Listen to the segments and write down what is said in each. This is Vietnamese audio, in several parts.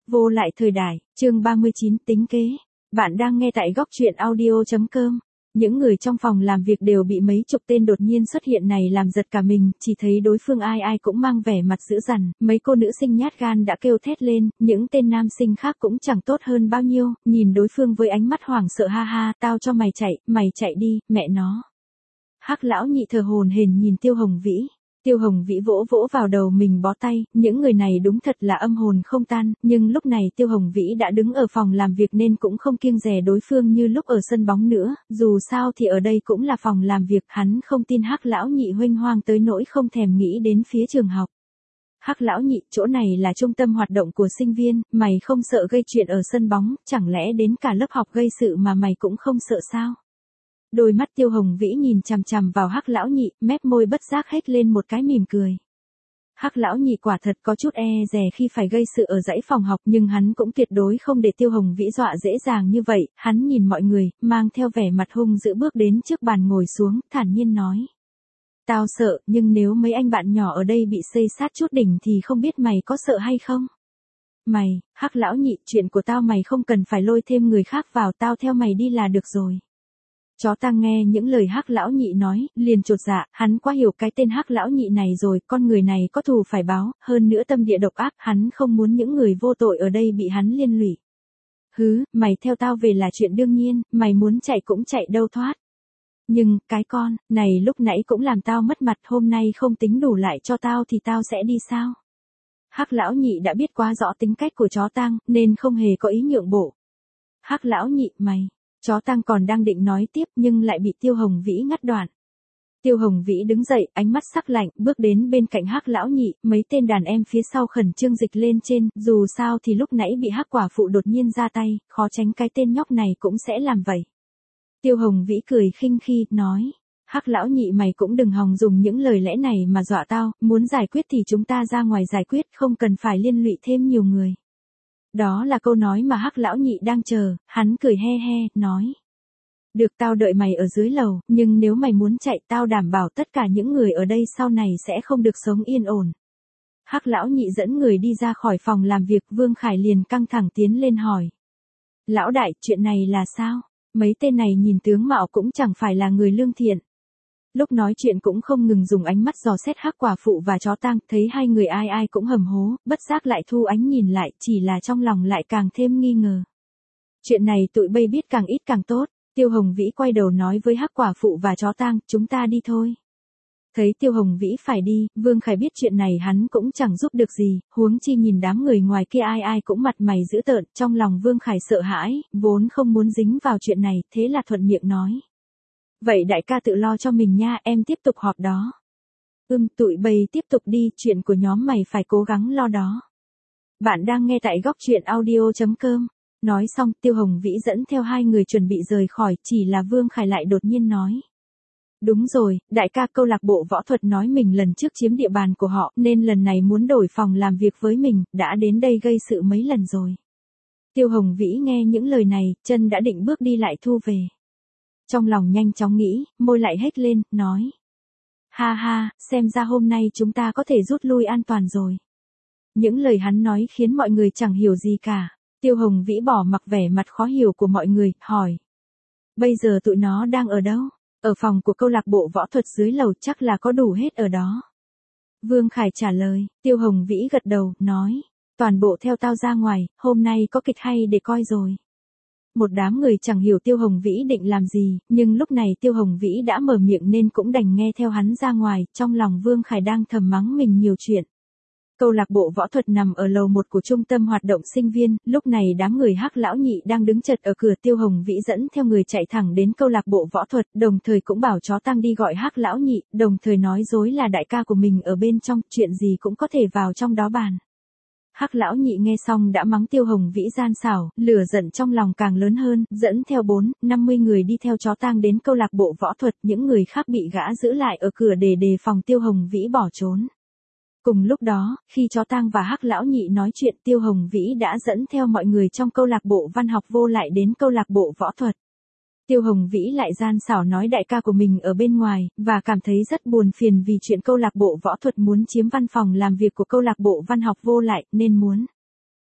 Vô lại thời đại, chương 39 tính kế. Bạn đang nghe tại góc truyện audio.com. Những người trong phòng làm việc đều bị mấy chục tên đột nhiên xuất hiện này làm giật cả mình, chỉ thấy đối phương ai ai cũng mang vẻ mặt dữ dằn, mấy cô nữ sinh nhát gan đã kêu thét lên, những tên nam sinh khác cũng chẳng tốt hơn bao nhiêu, nhìn đối phương với ánh mắt hoảng sợ ha ha, tao cho mày chạy đi, mẹ nó. Hắc lão nhị thờ hồn hển nhìn Tiêu Hồng Vĩ. Tiêu Hồng Vĩ vỗ vỗ vào đầu mình bó tay, những người này đúng thật là âm hồn không tan, nhưng lúc này Tiêu Hồng Vĩ đã đứng ở phòng làm việc nên cũng không kiêng dè đối phương như lúc ở sân bóng nữa, dù sao thì ở đây cũng là phòng làm việc, hắn không tin Hắc lão nhị huênh hoang tới nỗi không thèm nghĩ đến phía trường học. Hắc lão nhị, chỗ này là trung tâm hoạt động của sinh viên, mày không sợ gây chuyện ở sân bóng, chẳng lẽ đến cả lớp học gây sự mà mày cũng không sợ sao? Đôi mắt Tiêu Hồng Vĩ nhìn chằm chằm vào Hắc lão nhị, mép môi bất giác hét lên một cái mỉm cười. Hắc lão nhị quả thật có chút e dè khi phải gây sự ở dãy phòng học, nhưng hắn cũng tuyệt đối không để Tiêu Hồng Vĩ dọa dễ dàng như vậy, hắn nhìn mọi người, mang theo vẻ mặt hung dữ bước đến trước bàn ngồi xuống, thản nhiên nói. Tao sợ, nhưng nếu mấy anh bạn nhỏ ở đây bị xây sát chút đỉnh thì không biết mày có sợ hay không? Mày, Hắc lão nhị, chuyện của tao mày không cần phải lôi thêm người khác vào, tao theo mày đi là được rồi. Chó Tăng nghe những lời Hắc lão nhị nói, liền chột dạ, hắn quá hiểu cái tên Hắc lão nhị này rồi, con người này có thù phải báo, hơn nữa tâm địa độc ác, hắn không muốn những người vô tội ở đây bị hắn liên lụy. Hứ, mày theo tao về là chuyện đương nhiên, mày muốn chạy cũng chạy đâu thoát. Nhưng, cái con, này lúc nãy cũng làm tao mất mặt, hôm nay không tính đủ lại cho tao thì tao sẽ đi sao? Hắc lão nhị đã biết quá rõ tính cách của chó Tăng, nên không hề có ý nhượng bộ. Hắc lão nhị, mày. Chó Tăng còn đang định nói tiếp nhưng lại bị Tiêu Hồng Vĩ ngắt đoạn. Tiêu Hồng Vĩ đứng dậy, ánh mắt sắc lạnh, bước đến bên cạnh Hắc lão nhị, mấy tên đàn em phía sau khẩn trương dịch lên trên, dù sao thì lúc nãy bị Hắc quả phụ đột nhiên ra tay, khó tránh cái tên nhóc này cũng sẽ làm vậy. Tiêu Hồng Vĩ cười khinh khi, nói, Hắc lão nhị mày cũng đừng hòng dùng những lời lẽ này mà dọa tao, muốn giải quyết thì chúng ta ra ngoài giải quyết, không cần phải liên lụy thêm nhiều người. Đó là câu nói mà Hắc lão nhị đang chờ, hắn cười he he, nói. Được, tao đợi mày ở dưới lầu, nhưng nếu mày muốn chạy tao đảm bảo tất cả những người ở đây sau này sẽ không được sống yên ổn. Hắc lão nhị dẫn người đi ra khỏi phòng làm việc, Vương Khải liền căng thẳng tiến lên hỏi. Lão đại, chuyện này là sao? Mấy tên này nhìn tướng mạo cũng chẳng phải là người lương thiện. Lúc nói chuyện cũng không ngừng dùng ánh mắt dò xét Hắc quả phụ và chó Tăng, thấy hai người ai ai cũng hầm hố, bất giác lại thu ánh nhìn lại, chỉ là trong lòng lại càng thêm nghi ngờ. Chuyện này tụi bay biết càng ít càng tốt, Tiêu Hồng Vĩ quay đầu nói với Hắc quả phụ và chó Tăng, chúng ta đi thôi. Thấy Tiêu Hồng Vĩ phải đi, Vương Khải biết chuyện này hắn cũng chẳng giúp được gì, huống chi nhìn đám người ngoài kia ai ai cũng mặt mày dữ tợn, trong lòng Vương Khải sợ hãi, vốn không muốn dính vào chuyện này, thế là thuận miệng nói. Vậy đại ca tự lo cho mình nha, em tiếp tục họp đó. Tụi bay tiếp tục đi, chuyện của nhóm mày phải cố gắng lo đó. Bạn đang nghe tại góc truyện audio.com. Nói xong, Tiêu Hồng Vĩ dẫn theo hai người chuẩn bị rời khỏi, chỉ là Vương Khải lại đột nhiên nói. Đúng rồi, đại ca, câu lạc bộ võ thuật nói mình lần trước chiếm địa bàn của họ, nên lần này muốn đổi phòng làm việc với mình, đã đến đây gây sự mấy lần rồi. Tiêu Hồng Vĩ nghe những lời này, chân đã định bước đi lại thu về. Trong lòng nhanh chóng nghĩ, môi lại hét lên, nói. Ha ha, xem ra hôm nay chúng ta có thể rút lui an toàn rồi. Những lời hắn nói khiến mọi người chẳng hiểu gì cả. Tiêu Hồng Vĩ bỏ mặc vẻ mặt khó hiểu của mọi người, hỏi. Bây giờ tụi nó đang ở đâu? Ở phòng của câu lạc bộ võ thuật dưới lầu, chắc là có đủ hết ở đó. Vương Khải trả lời, Tiêu Hồng Vĩ gật đầu, nói. Toàn bộ theo tao ra ngoài, hôm nay có kịch hay để coi rồi. Một đám người chẳng hiểu Tiêu Hồng Vĩ định làm gì, nhưng lúc này Tiêu Hồng Vĩ đã mở miệng nên cũng đành nghe theo hắn ra ngoài, trong lòng Vương Khải đang thầm mắng mình nhiều chuyện. Câu lạc bộ võ thuật nằm ở lầu 1 của trung tâm hoạt động sinh viên, lúc này đám người Hắc lão nhị đang đứng chật ở cửa, Tiêu Hồng Vĩ dẫn theo người chạy thẳng đến câu lạc bộ võ thuật, đồng thời cũng bảo chó Tăng đi gọi Hắc lão nhị, đồng thời nói dối là đại ca của mình ở bên trong, chuyện gì cũng có thể vào trong đó bàn. Hắc lão nhị nghe xong đã mắng Tiêu Hồng Vĩ gian xảo, lửa giận trong lòng càng lớn hơn, dẫn theo 40-50 người đi theo chó Tăng đến câu lạc bộ võ thuật, những người khác bị gã giữ lại ở cửa để đề phòng Tiêu Hồng Vĩ bỏ trốn. Cùng lúc đó, khi chó Tăng và Hắc lão nhị nói chuyện, Tiêu Hồng Vĩ đã dẫn theo mọi người trong câu lạc bộ văn học vô lại đến câu lạc bộ võ thuật. Tiêu Hồng Vĩ lại gian xảo nói đại ca của mình ở bên ngoài, và cảm thấy rất buồn phiền vì chuyện câu lạc bộ võ thuật muốn chiếm văn phòng làm việc của câu lạc bộ văn học vô lại, nên muốn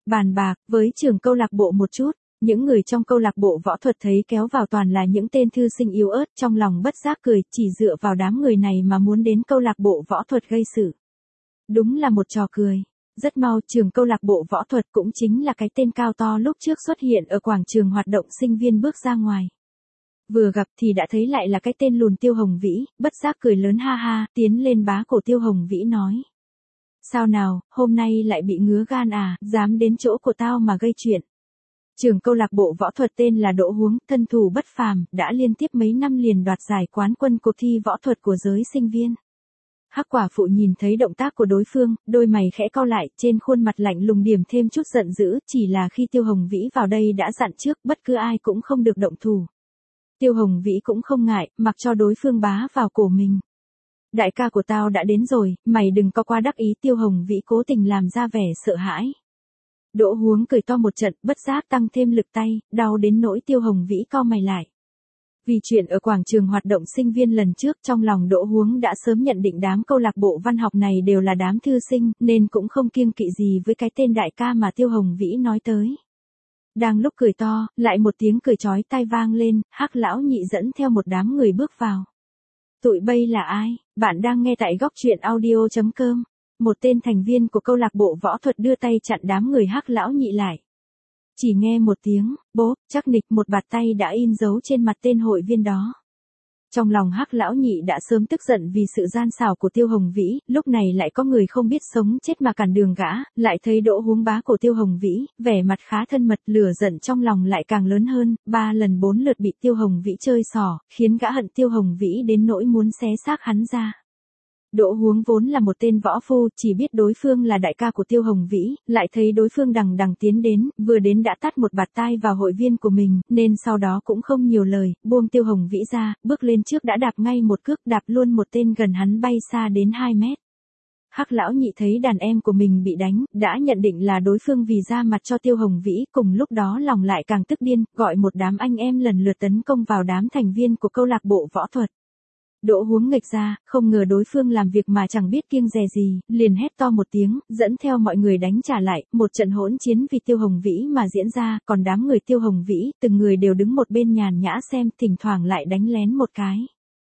Bàn bạc với trưởng câu lạc bộ một chút, những người trong câu lạc bộ võ thuật thấy kéo vào toàn là những tên thư sinh yếu ớt, trong lòng bất giác cười, chỉ dựa vào đám người này mà muốn đến câu lạc bộ võ thuật gây sự. Đúng là một trò cười. Rất mau trường câu lạc bộ võ thuật cũng chính là cái tên cao to lúc trước xuất hiện ở quảng trường hoạt động sinh viên bước ra ngoài. Vừa gặp thì đã thấy lại là cái tên lùn Tiêu Hồng Vĩ, bất giác cười lớn ha ha, tiến lên bá cổ Tiêu Hồng Vĩ nói. Sao nào, hôm nay lại bị ngứa gan à, dám đến chỗ của tao mà gây chuyện. Trường câu lạc bộ võ thuật tên là Đỗ Huống, thân thủ bất phàm, đã liên tiếp mấy năm liền đoạt giải quán quân cuộc thi võ thuật của giới sinh viên. Hắc quả phụ nhìn thấy động tác của đối phương, đôi mày khẽ cau lại, trên khuôn mặt lạnh lùng điểm thêm chút giận dữ, chỉ là khi Tiêu Hồng Vĩ vào đây đã dặn trước, bất cứ ai cũng không được động thủ. Tiêu Hồng Vĩ cũng không ngại, mặc cho đối phương bá vào cổ mình. Đại ca của tao đã đến rồi, mày đừng có quá đắc ý. Tiêu Hồng Vĩ cố tình làm ra vẻ sợ hãi. Đỗ Huống cười to một trận, bất giác tăng thêm lực tay, đau đến nỗi Tiêu Hồng Vĩ cau mày lại. Vì chuyện ở quảng trường hoạt động sinh viên lần trước, trong lòng Đỗ Huống đã sớm nhận định đám câu lạc bộ văn học này đều là đám thư sinh, nên cũng không kiêng kỵ gì với cái tên đại ca mà Tiêu Hồng Vĩ nói tới. Đang lúc cười to, lại một tiếng cười chói tai vang lên, Hắc lão nhị dẫn theo một đám người bước vào. Tụi bây là ai? Bạn đang nghe tại góc truyện audio.com. Một tên thành viên của câu lạc bộ võ thuật đưa tay chặn đám người Hắc lão nhị lại. Chỉ nghe một tiếng, bốp, chắc nịch, một bạt tay đã in dấu trên mặt tên hội viên đó. Trong lòng Hắc lão nhị đã sớm tức giận vì sự gian xảo của Tiêu Hồng Vĩ, lúc này lại có người không biết sống chết mà cản đường gã, lại thấy Đỗ Huống bá của Tiêu Hồng Vĩ, vẻ mặt khá thân mật, lửa giận trong lòng lại càng lớn hơn, 3 lần 4 lượt bị Tiêu Hồng Vĩ chơi xỏ, khiến gã hận Tiêu Hồng Vĩ đến nỗi muốn xé xác hắn ra. Đỗ Huống vốn là một tên võ phu, chỉ biết đối phương là đại ca của Tiêu Hồng Vĩ, lại thấy đối phương đằng đằng tiến đến, vừa đến đã tát một bạt tai vào hội viên của mình, nên sau đó cũng không nhiều lời, buông Tiêu Hồng Vĩ ra, bước lên trước đã đạp ngay một cước, đạp luôn một tên gần hắn bay xa đến 2 mét. Hắc lão nhị thấy đàn em của mình bị đánh, đã nhận định là đối phương vì ra mặt cho Tiêu Hồng Vĩ, cùng lúc đó lòng lại càng tức điên, gọi một đám anh em lần lượt tấn công vào đám thành viên của câu lạc bộ võ thuật. Đỗ Huống nghịch ra, không ngờ đối phương làm việc mà chẳng biết kiêng dè gì, liền hét to một tiếng, dẫn theo mọi người đánh trả lại, một trận hỗn chiến vì Tiêu Hồng Vĩ mà diễn ra, còn đám người Tiêu Hồng Vĩ, từng người đều đứng một bên nhàn nhã xem, thỉnh thoảng lại đánh lén một cái.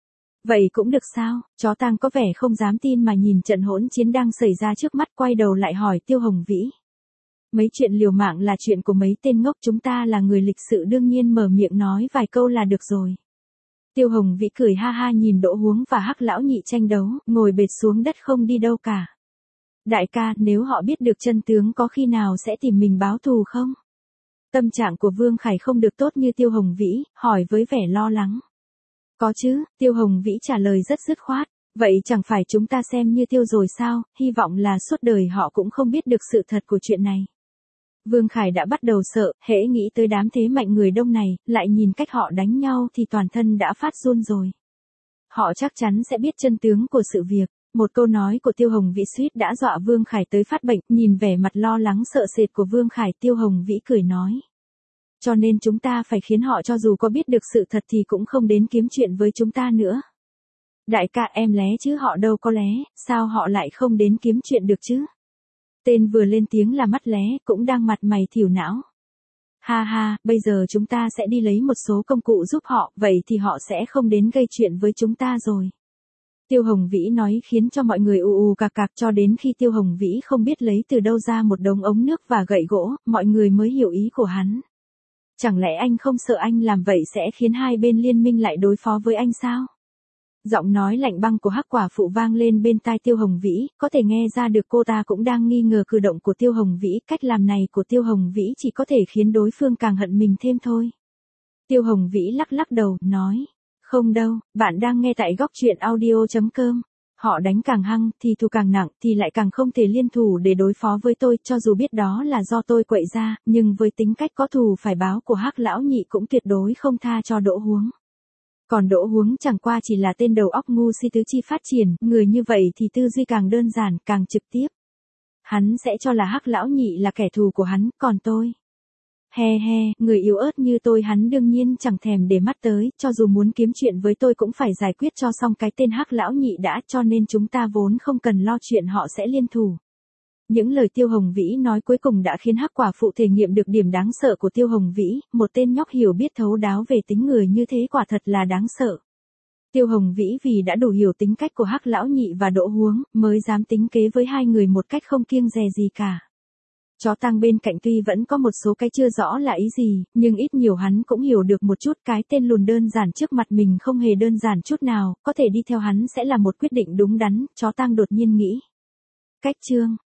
Vậy cũng được sao? Chó Tang có vẻ không dám tin mà nhìn trận hỗn chiến đang xảy ra trước mắt, quay đầu lại hỏi Tiêu Hồng Vĩ. Mấy chuyện liều mạng là chuyện của mấy tên ngốc, chúng ta là người lịch sự đương nhiên mở miệng nói vài câu là được rồi. Tiêu Hồng Vĩ cười ha ha nhìn Đỗ Huống và Hắc lão nhị tranh đấu, ngồi bệt xuống đất không đi đâu cả. Đại ca, nếu họ biết được chân tướng có khi nào sẽ tìm mình báo thù không? Tâm trạng của Vương Khải không được tốt như Tiêu Hồng Vĩ, hỏi với vẻ lo lắng. Có chứ, Tiêu Hồng Vĩ trả lời rất dứt khoát. Vậy chẳng phải chúng ta xem như tiêu rồi sao, hy vọng là suốt đời họ cũng không biết được sự thật của chuyện này. Vương Khải đã bắt đầu sợ, hễ nghĩ tới đám thế mạnh người đông này, lại nhìn cách họ đánh nhau thì toàn thân đã phát run rồi. Họ chắc chắn sẽ biết chân tướng của sự việc. Một câu nói của Tiêu Hồng Vĩ suýt đã dọa Vương Khải tới phát bệnh, nhìn vẻ mặt lo lắng sợ sệt của Vương Khải, Tiêu Hồng Vĩ cười nói. Cho nên chúng ta phải khiến họ cho dù có biết được sự thật thì cũng không đến kiếm chuyện với chúng ta nữa. Đại ca, em lé chứ họ đâu có lé, sao họ lại không đến kiếm chuyện được chứ? Tên vừa lên tiếng là mắt lé, cũng đang mặt mày thỉu não. Ha ha, bây giờ chúng ta sẽ đi lấy một số công cụ giúp họ, vậy thì họ sẽ không đến gây chuyện với chúng ta rồi. Tiêu Hồng Vĩ nói khiến cho mọi người ù ù cạc cạc, cho đến khi Tiêu Hồng Vĩ không biết lấy từ đâu ra một đống ống nước và gậy gỗ, mọi người mới hiểu ý của hắn. Chẳng lẽ anh không sợ anh làm vậy sẽ khiến hai bên liên minh lại đối phó với anh sao? Giọng nói lạnh băng của Hắc quả phụ vang lên bên tai Tiêu Hồng Vĩ, có thể nghe ra được cô ta cũng đang nghi ngờ cử động của Tiêu Hồng Vĩ, cách làm này của Tiêu Hồng Vĩ chỉ có thể khiến đối phương càng hận mình thêm thôi. Tiêu Hồng Vĩ lắc lắc đầu, nói, không đâu, bạn đang nghe tại góc truyện audio.com. Họ đánh càng hăng, thì thù càng nặng, thì lại càng không thể liên thủ để đối phó với tôi, cho dù biết đó là do tôi quậy ra, nhưng với tính cách có thù phải báo của Hắc lão nhị cũng tuyệt đối không tha cho Đỗ Huống. Còn Đỗ Huống chẳng qua chỉ là tên đầu óc ngu si tứ chi phát triển, người như vậy thì tư duy càng đơn giản, càng trực tiếp. Hắn sẽ cho là Hắc lão nhị là kẻ thù của hắn, còn tôi. He he, người yếu ớt như tôi hắn đương nhiên chẳng thèm để mắt tới, cho dù muốn kiếm chuyện với tôi cũng phải giải quyết cho xong cái tên Hắc lão nhị đã, cho nên chúng ta vốn không cần lo chuyện họ sẽ liên thủ. Những lời Tiêu Hồng Vĩ nói cuối cùng đã khiến Hắc quả phụ thể nghiệm được điểm đáng sợ của Tiêu Hồng Vĩ, một tên nhóc hiểu biết thấu đáo về tính người như thế quả thật là đáng sợ. Tiêu Hồng Vĩ vì đã đủ hiểu tính cách của Hắc lão nhị và Đỗ Huống, mới dám tính kế với hai người một cách không kiêng dè gì cả. Chó Tang bên cạnh tuy vẫn có một số cái chưa rõ là ý gì, nhưng ít nhiều hắn cũng hiểu được một chút, cái tên lùn đơn giản trước mặt mình không hề đơn giản chút nào, có thể đi theo hắn sẽ là một quyết định đúng đắn, chó Tang đột nhiên nghĩ. Cách chương